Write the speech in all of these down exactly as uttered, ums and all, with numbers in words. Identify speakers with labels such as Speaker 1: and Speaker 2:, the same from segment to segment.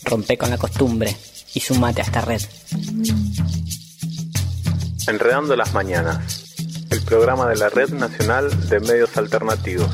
Speaker 1: Rompe con la costumbre y sumate a esta red.
Speaker 2: Enredando las Mañanas, el programa de la Red Nacional de Medios Alternativos.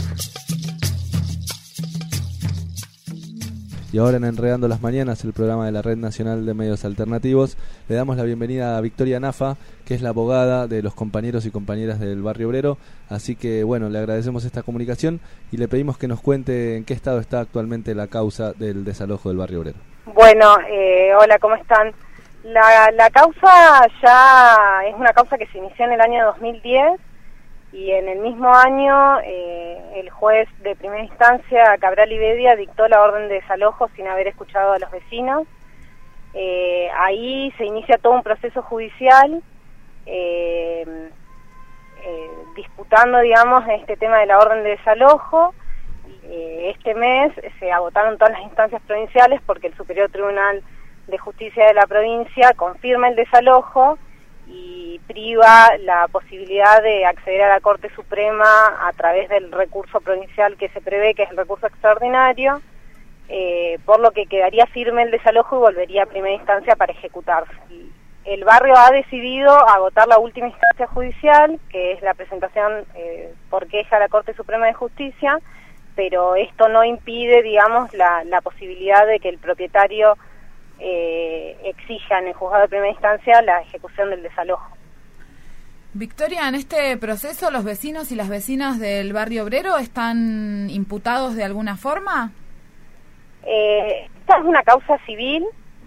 Speaker 3: Y ahora en Enredando las Mañanas, el programa de la Red Nacional de Medios Alternativos, le damos la bienvenida a Victoria Nafa, que es la abogada de los compañeros y compañeras del Barrio Obrero. Así que, bueno, le agradecemos esta comunicación y le pedimos que nos cuente en qué estado está actualmente la causa del desalojo del Barrio Obrero.
Speaker 4: Bueno, eh, hola, ¿cómo están? La, la causa ya es una causa que se inició en el año dos mil diez y en el mismo año eh, el juez de primera instancia, Cabral y Bedia, dictó la orden de desalojo sin haber escuchado a los vecinos. Eh, ahí se inicia todo un proceso judicial eh, eh, disputando, digamos, este tema de la orden de desalojo. Eh, este mes se agotaron todas las instancias provinciales porque el Superior Tribunal de Justicia de la provincia confirma el desalojo y priva la posibilidad de acceder a la Corte Suprema a través del recurso provincial que se prevé, que es el recurso extraordinario, eh, por lo que quedaría firme el desalojo y volvería a primera instancia para ejecutarse. El barrio ha decidido agotar la última instancia judicial, que es la presentación eh, por queja a la Corte Suprema de Justicia, pero esto no impide, digamos, la, la posibilidad de que el propietario Eh, exija en el juzgado de primera instancia la ejecución del desalojo.
Speaker 5: Victoria, en este proceso, ¿los vecinos y las vecinas del Barrio Obrero están imputados de alguna forma?
Speaker 4: Eh, esta es una causa civil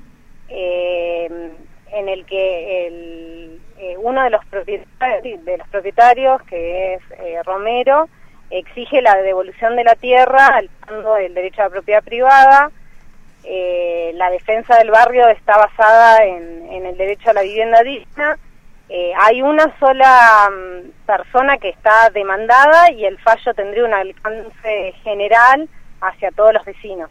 Speaker 4: eh, en el que el, eh, uno de los propietarios, de los propietarios que es eh, Romero, exige la devolución de la tierra al fondo del derecho a la propiedad privada. Eh, la defensa del barrio está basada en, en el derecho a la vivienda digna. Eh, hay una sola um, persona que está demandada y el fallo tendría un alcance general hacia todos los vecinos.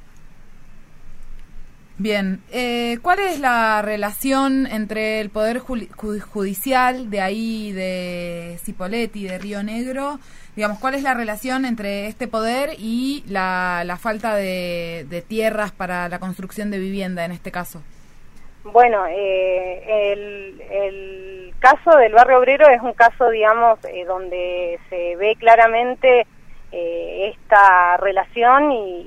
Speaker 5: Bien, eh, ¿cuál es la relación entre el Poder Judicial de ahí, de Cipolletti, de Río Negro? Digamos, ¿cuál es la relación entre este poder y la, la falta de, de tierras para la construcción de vivienda en este caso?
Speaker 4: Bueno, eh, el, el caso del Barrio Obrero es un caso, digamos, eh, donde se ve claramente eh, esta relación y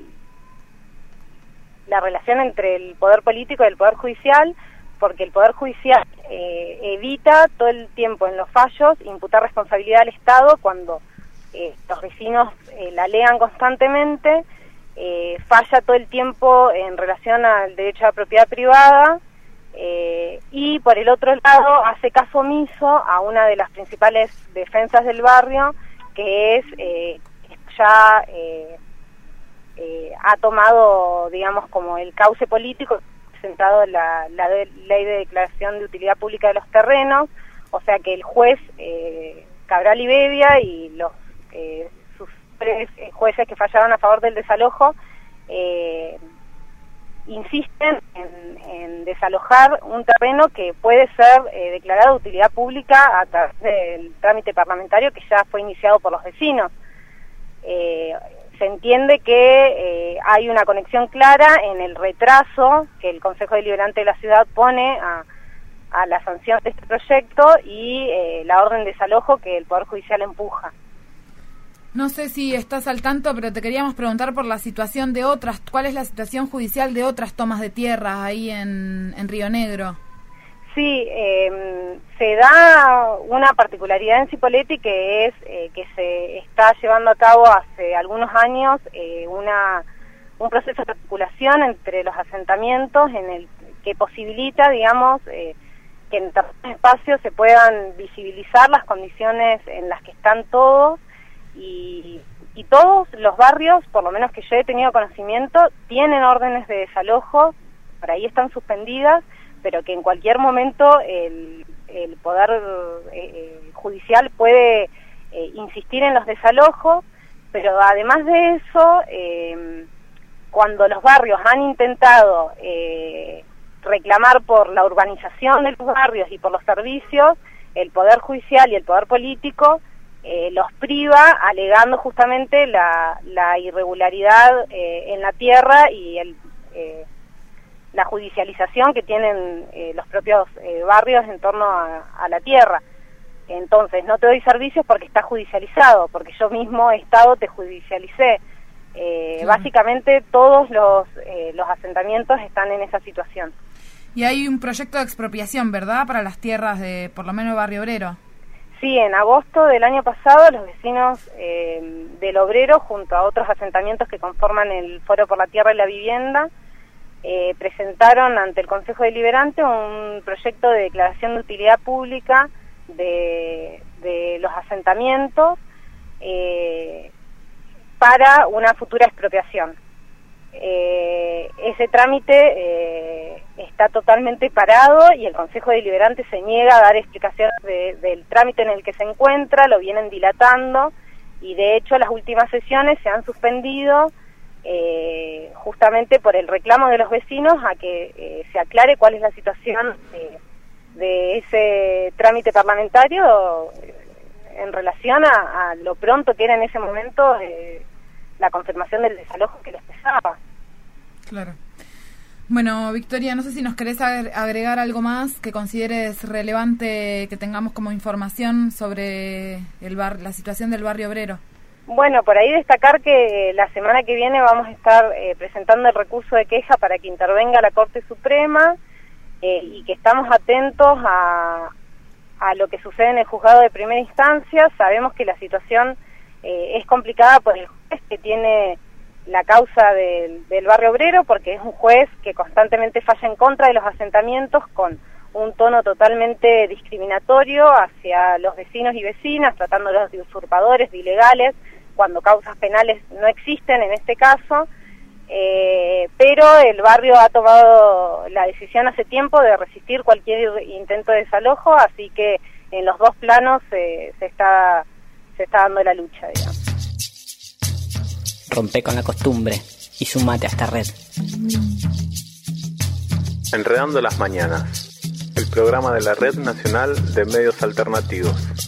Speaker 4: la relación entre el poder político y el poder judicial, porque el poder judicial eh, evita todo el tiempo en los fallos imputar responsabilidad al Estado cuando eh, los vecinos eh, la lean constantemente, eh, falla todo el tiempo en relación al derecho a la propiedad privada eh, y por el otro lado hace caso omiso a una de las principales defensas del barrio, que es eh, ya eh, Eh, ha tomado, digamos, como el cauce político presentado la, la de, ley de declaración de utilidad pública de los terrenos, o sea que el juez eh, Cabral y Bedia y los eh, sus tres eh, jueces que fallaron a favor del desalojo eh, insisten en, en desalojar un terreno que puede ser eh, declarado de utilidad pública a través del trámite parlamentario que ya fue iniciado por los vecinos. Eh, se entiende que eh, hay una conexión clara en el retraso que el Consejo Deliberante de la ciudad pone a, a la sanción de este proyecto y eh, la orden de desalojo que el Poder Judicial empuja.
Speaker 5: No sé si estás al tanto, pero te queríamos preguntar por la situación de otras, ¿cuál es la situación judicial de otras tomas de tierra ahí en, en Río Negro?
Speaker 4: Sí, eh, se da una particularidad en Cipolletti que es eh, que se está llevando a cabo hace algunos años eh, una un proceso de articulación entre los asentamientos en el que posibilita, digamos, eh, que en un espacio se puedan visibilizar las condiciones en las que están todos y, y todos los barrios, por lo menos que yo he tenido conocimiento, tienen órdenes de desalojo, por ahí están suspendidas, pero que en cualquier momento el, el Poder eh, Judicial puede eh, insistir en los desalojos, pero además de eso, eh, cuando los barrios han intentado eh, reclamar por la urbanización de los barrios y por los servicios, el Poder Judicial y el Poder Político eh, los priva alegando justamente la, la irregularidad eh, en la tierra y el... Eh, la judicialización que tienen eh, los propios eh, barrios en torno a, a la tierra. Entonces, no te doy servicios porque está judicializado, porque yo mismo, Estado, te judicialicé. Eh, sí. Básicamente todos los, eh, los asentamientos están en esa situación.
Speaker 5: Y hay un proyecto de expropiación, ¿verdad?, para las tierras de, por lo menos, el Barrio Obrero.
Speaker 4: Sí, en agosto del año pasado los vecinos eh, del Obrero, junto a otros asentamientos que conforman el Foro por la Tierra y la Vivienda, eh, presentaron ante el Consejo Deliberante un proyecto de declaración de utilidad pública de, de los asentamientos eh, para una futura expropiación. Eh, ese trámite eh, está totalmente parado y el Consejo Deliberante se niega a dar explicaciones de, del trámite en el que se encuentra, lo vienen dilatando y de hecho las últimas sesiones se han suspendido eh, justamente por el reclamo de los vecinos a que eh, se aclare cuál es la situación de, de ese trámite parlamentario en relación a, a lo pronto que era en ese momento eh, la confirmación del desalojo que les pesaba.
Speaker 5: Claro. Bueno, Victoria, no sé si nos querés agregar algo más que consideres relevante que tengamos como información sobre el bar, la situación del Barrio Obrero.
Speaker 4: Bueno, por ahí destacar que la semana que viene vamos a estar eh, presentando el recurso de queja para que intervenga la Corte Suprema eh, y que estamos atentos a, a lo que sucede en el juzgado de primera instancia. Sabemos que la situación eh, es complicada por el juez que tiene la causa del, del Barrio Obrero, porque es un juez que constantemente falla en contra de los asentamientos con un tono totalmente discriminatorio hacia los vecinos y vecinas, tratándolos de usurpadores, de ilegales, cuando causas penales no existen en este caso, eh, pero el barrio ha tomado la decisión hace tiempo de resistir cualquier intento de desalojo, así que en los dos planos eh, se está se está dando la lucha, digamos.
Speaker 1: Rompe con la costumbre y sumate a esta red.
Speaker 2: Enredando las mañanas, el programa de la Red Nacional de Medios Alternativos.